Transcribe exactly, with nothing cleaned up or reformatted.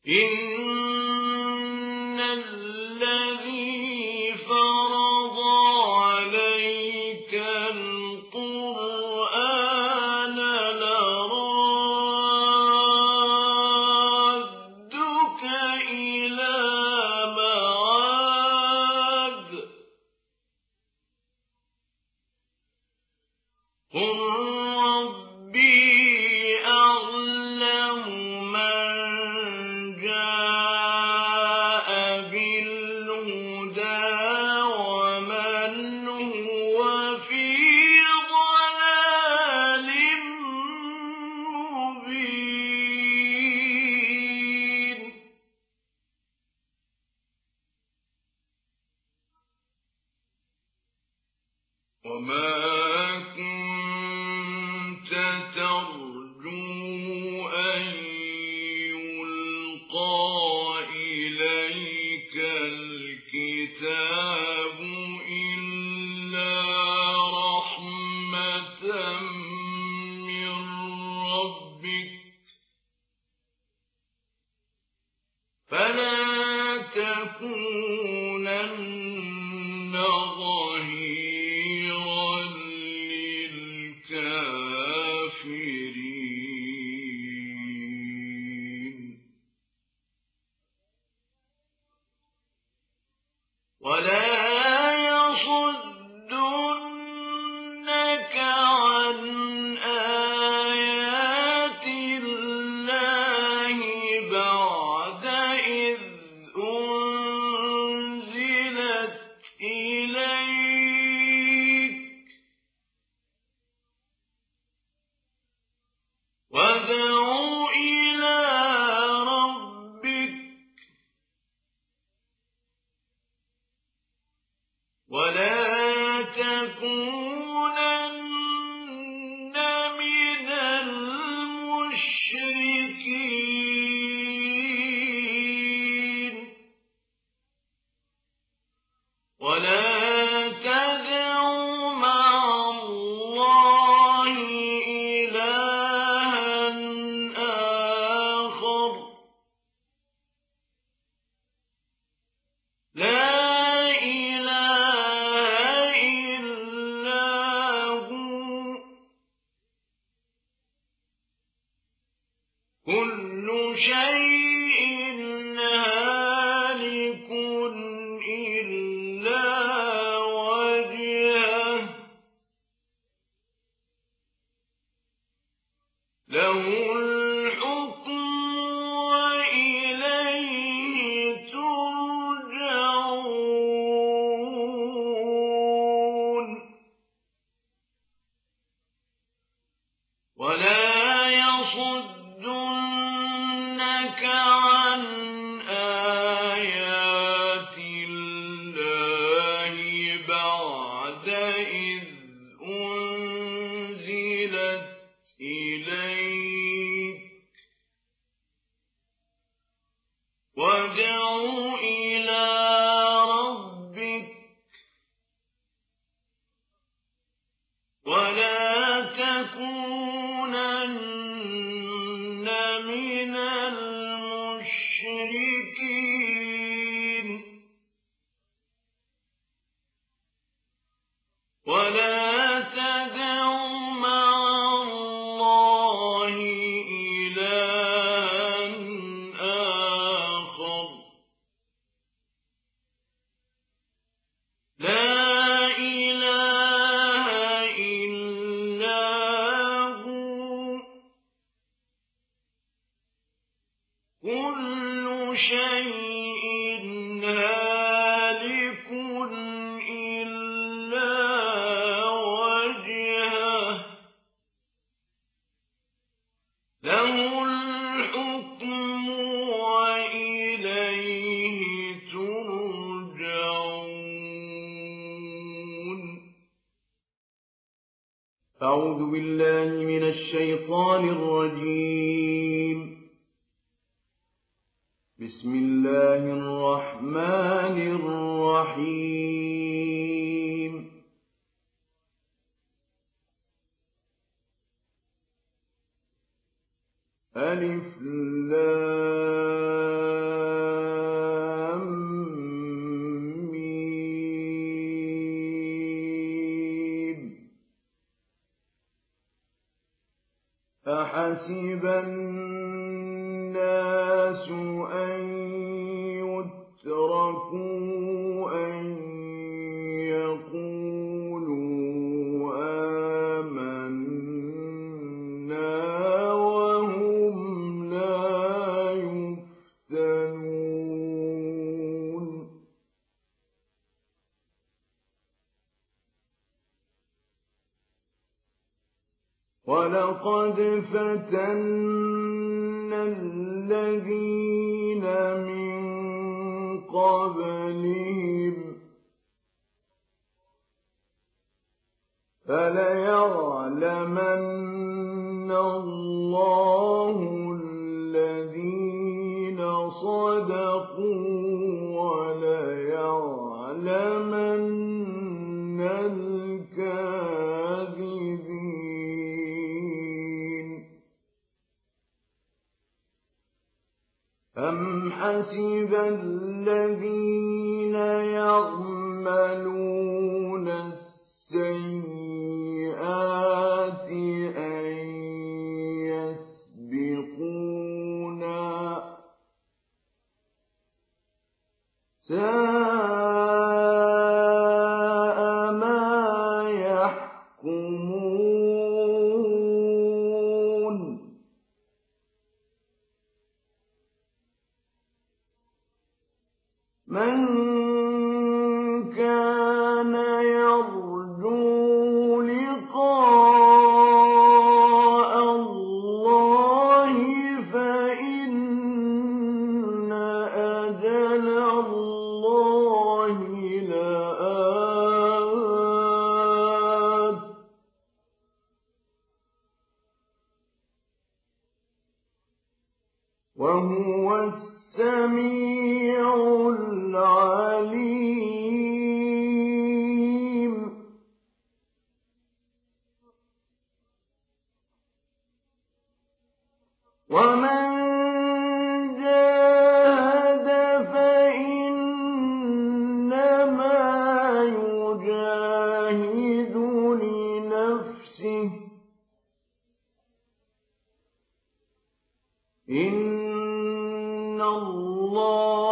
إن الذي فرض عليك القرآن لرادك إلى معاد قل ربي أعلم من جاء بالهدى ومن هو في ضلال مبين وما كنت ترجو أن يلقى إليك الكتاب إلا رحمة من ربك فلا تكونن ظهيرا للكافرين ولا يصدنك عن آيات الله بعد إذ أنزلت إليك وادع إلى ربك ولا تكونن من المشركين ولا تدع مع الله إلها آخر لا إله إلا هو كل شيء هالك إلا وجهه له الحكم وإليه ترجعون ولا يصدنك عن آيات الله بعد إذ أنزلت إليك وادع إلى ربك ولا تكونن من المشركين ولا تدع مع الله إلها آخر لا إله إلا هو كل شيء هالك إلا وجهه له الحكم وإليه ترجعون أعوذ بالله من الشيطان الرجيم بسم الله الرحمن الرحيم ألف لام أحسب الناس أن يتركوا أن يقولوا آمنا وهم لا يفتنون ولقد فتنا الذين من قبلهم فليعلمن الله الذين صدقوا وليعلمن الكاذبين أم حسب الذين يعملون السيئات أن يسبقونا ساء ما يحكمون من كان يرجو لقاء الله فإن أجل الله لآت وهو السميع العليم ومن جاهد فإنما يجاهد لنفسه إن الله